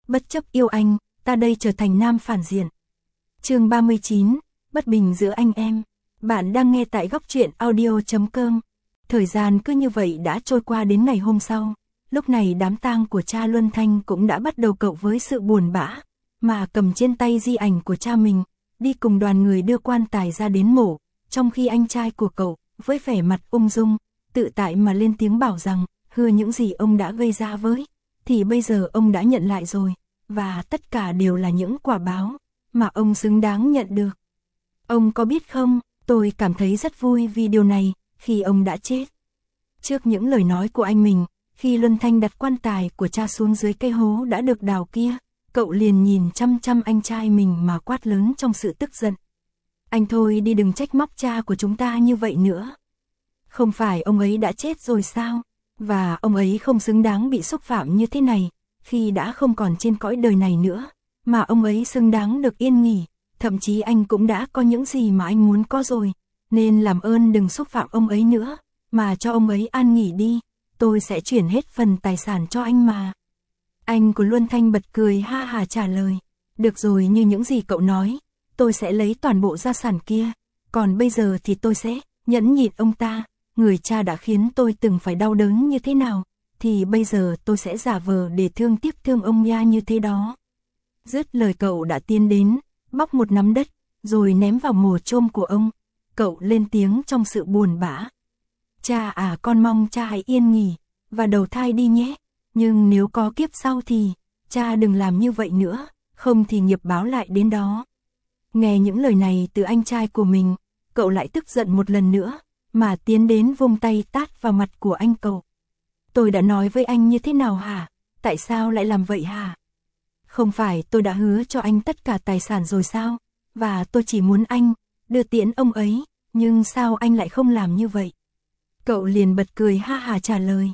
Bất chấp yêu anh, ta đây trở thành nam phản diện. Chương 39, bất bình giữa anh em. Bạn đang nghe tại góc truyện audio.com. Thời gian cứ như vậy đã trôi qua đến ngày hôm sau. Lúc này đám tang của cha Luân Thanh cũng đã bắt đầu cậu với sự buồn bã, mà cầm trên tay di ảnh của cha mình, đi cùng đoàn người đưa quan tài ra đến mổ, trong khi anh trai của cậu, với vẻ mặt ung dung, tự tại mà lên tiếng bảo rằng, hứa những gì ông đã gây ra với, thì bây giờ ông đã nhận lại rồi, và tất cả đều là những quả báo, mà ông xứng đáng nhận được. Ông có biết không, tôi cảm thấy rất vui vì điều này, khi ông đã chết. Trước những lời nói của anh mình, khi Luân Thanh đặt quan tài của cha xuống dưới cây hố đã được đào kia, cậu liền nhìn chăm chăm anh trai mình mà quát lớn trong sự tức giận. Anh thôi đi, đừng trách móc cha của chúng ta như vậy nữa. Không phải ông ấy đã chết rồi sao? Và ông ấy không xứng đáng bị xúc phạm như thế này, khi đã không còn trên cõi đời này nữa, mà ông ấy xứng đáng được yên nghỉ, thậm chí anh cũng đã có những gì mà anh muốn có rồi, nên làm ơn đừng xúc phạm ông ấy nữa, mà cho ông ấy an nghỉ đi, tôi sẽ chuyển hết phần tài sản cho anh mà. Anh của Luân Thanh bật cười ha hà trả lời, được rồi, như những gì cậu nói, tôi sẽ lấy toàn bộ gia sản kia, còn bây giờ thì tôi sẽ nhẫn nhịn ông ta, người cha đã khiến tôi từng phải đau đớn như thế nào, thì bây giờ tôi sẽ giả vờ để thương tiếc thương ông nha như thế đó. Dứt lời cậu đã tiến đến, bóc một nắm đất, rồi ném vào mồ chôn của ông, cậu lên tiếng trong sự buồn bã. Cha à, con mong cha hãy yên nghỉ, và đầu thai đi nhé, nhưng nếu có kiếp sau thì, cha đừng làm như vậy nữa, không thì nghiệp báo lại đến đó. Nghe những lời này từ anh trai của mình, cậu lại tức giận một lần nữa, mà tiến đến vung tay tát vào mặt của anh cậu. Tôi đã nói với anh như thế nào hả? Tại sao lại làm vậy hả? Không phải tôi đã hứa cho anh tất cả tài sản rồi sao? Và tôi chỉ muốn anh đưa tiễn ông ấy, nhưng sao anh lại không làm như vậy? Cậu liền bật cười ha hà trả lời,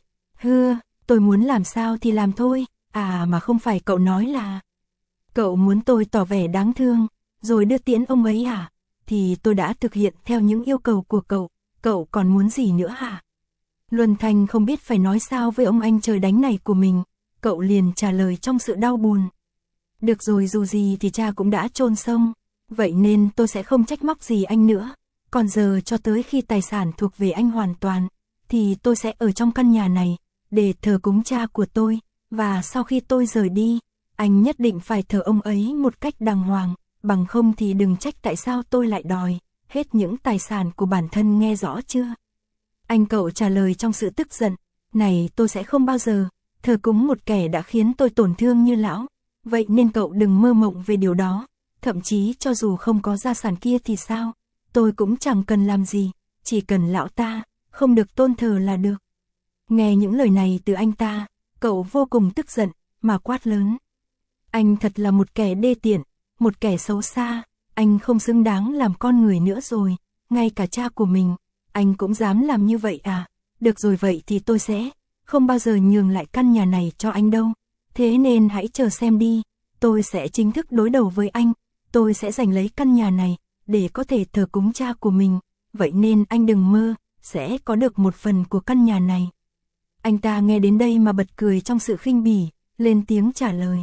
tôi muốn làm sao thì làm thôi, à mà không phải cậu nói là cậu muốn tôi tỏ vẻ đáng thương, rồi đưa tiễn ông ấy hả? Thì tôi đã thực hiện theo những yêu cầu của cậu còn muốn gì nữa hả? Luân Thanh không biết phải nói sao với ông anh trời đánh này của mình, cậu liền trả lời trong sự đau buồn. Được rồi, dù gì thì cha cũng đã chôn xong, vậy nên tôi sẽ không trách móc gì anh nữa, còn giờ cho tới khi tài sản thuộc về anh hoàn toàn, thì tôi sẽ ở trong căn nhà này, để thờ cúng cha của tôi, và sau khi tôi rời đi, anh nhất định phải thờ ông ấy một cách đàng hoàng, bằng không thì đừng trách tại sao tôi lại đòi hết những tài sản của bản thân, nghe rõ chưa? Anh cậu trả lời trong sự tức giận, này tôi sẽ không bao giờ thờ cúng một kẻ đã khiến tôi tổn thương như lão, vậy nên cậu đừng mơ mộng về điều đó, thậm chí cho dù không có gia sản kia thì sao, tôi cũng chẳng cần làm gì, chỉ cần lão ta không được tôn thờ là được. Nghe những lời này từ anh ta, cậu vô cùng tức giận, mà quát lớn. Anh thật là một kẻ đê tiện, một kẻ xấu xa, anh không xứng đáng làm con người nữa rồi, ngay cả cha của mình, anh cũng dám làm như vậy à? Được rồi, vậy thì tôi sẽ không bao giờ nhường lại căn nhà này cho anh đâu, thế nên hãy chờ xem đi, tôi sẽ chính thức đối đầu với anh, tôi sẽ giành lấy căn nhà này, để có thể thờ cúng cha của mình, vậy nên anh đừng mơ sẽ có được một phần của căn nhà này. Anh ta nghe đến đây mà bật cười trong sự khinh bỉ, lên tiếng trả lời.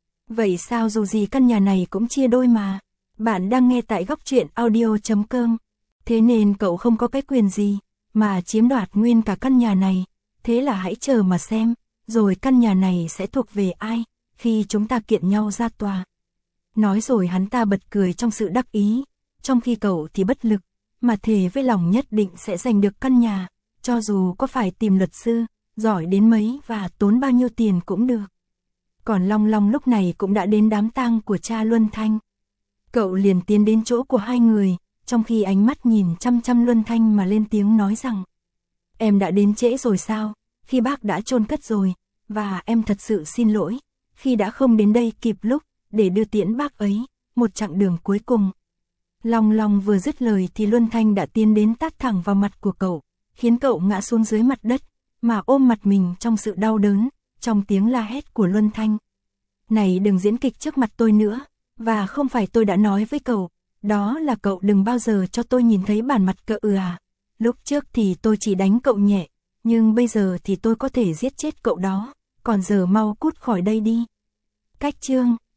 Vậy sao, dù gì căn nhà này cũng chia đôi mà. Bạn đang nghe tại góc truyện audio.com. Thế nên cậu không có cái quyền gì mà chiếm đoạt nguyên cả căn nhà này. Thế là hãy chờ mà xem, rồi căn nhà này sẽ thuộc về ai khi chúng ta kiện nhau ra tòa. Nói rồi hắn ta bật cười trong sự đắc ý, trong khi cậu thì bất lực, mà thề với lòng nhất định sẽ giành được căn nhà, cho dù có phải tìm luật sư giỏi đến mấy và tốn bao nhiêu tiền cũng được. Còn Long Long lúc này cũng đã đến đám tang của cha Luân Thanh. Cậu liền tiến đến chỗ của hai người, trong khi ánh mắt nhìn chăm chăm Luân Thanh mà lên tiếng nói rằng: Em đã đến trễ rồi sao, khi bác đã chôn cất rồi, và em thật sự xin lỗi, khi đã không đến đây kịp lúc, để đưa tiễn bác ấy, một chặng đường cuối cùng. Long Long vừa dứt lời thì Luân Thanh đã tiến đến tát thẳng vào mặt của cậu, khiến cậu ngã xuống dưới mặt đất, mà ôm mặt mình trong sự đau đớn, trong tiếng la hét của Luân Thanh. Này, đừng diễn kịch trước mặt tôi nữa, và không phải tôi đã nói với cậu, đó là cậu đừng bao giờ cho tôi nhìn thấy bản mặt cậu à. Lúc trước thì tôi chỉ đánh cậu nhẹ, nhưng bây giờ thì tôi có thể giết chết cậu đó, còn giờ mau cút khỏi đây đi. Cách chương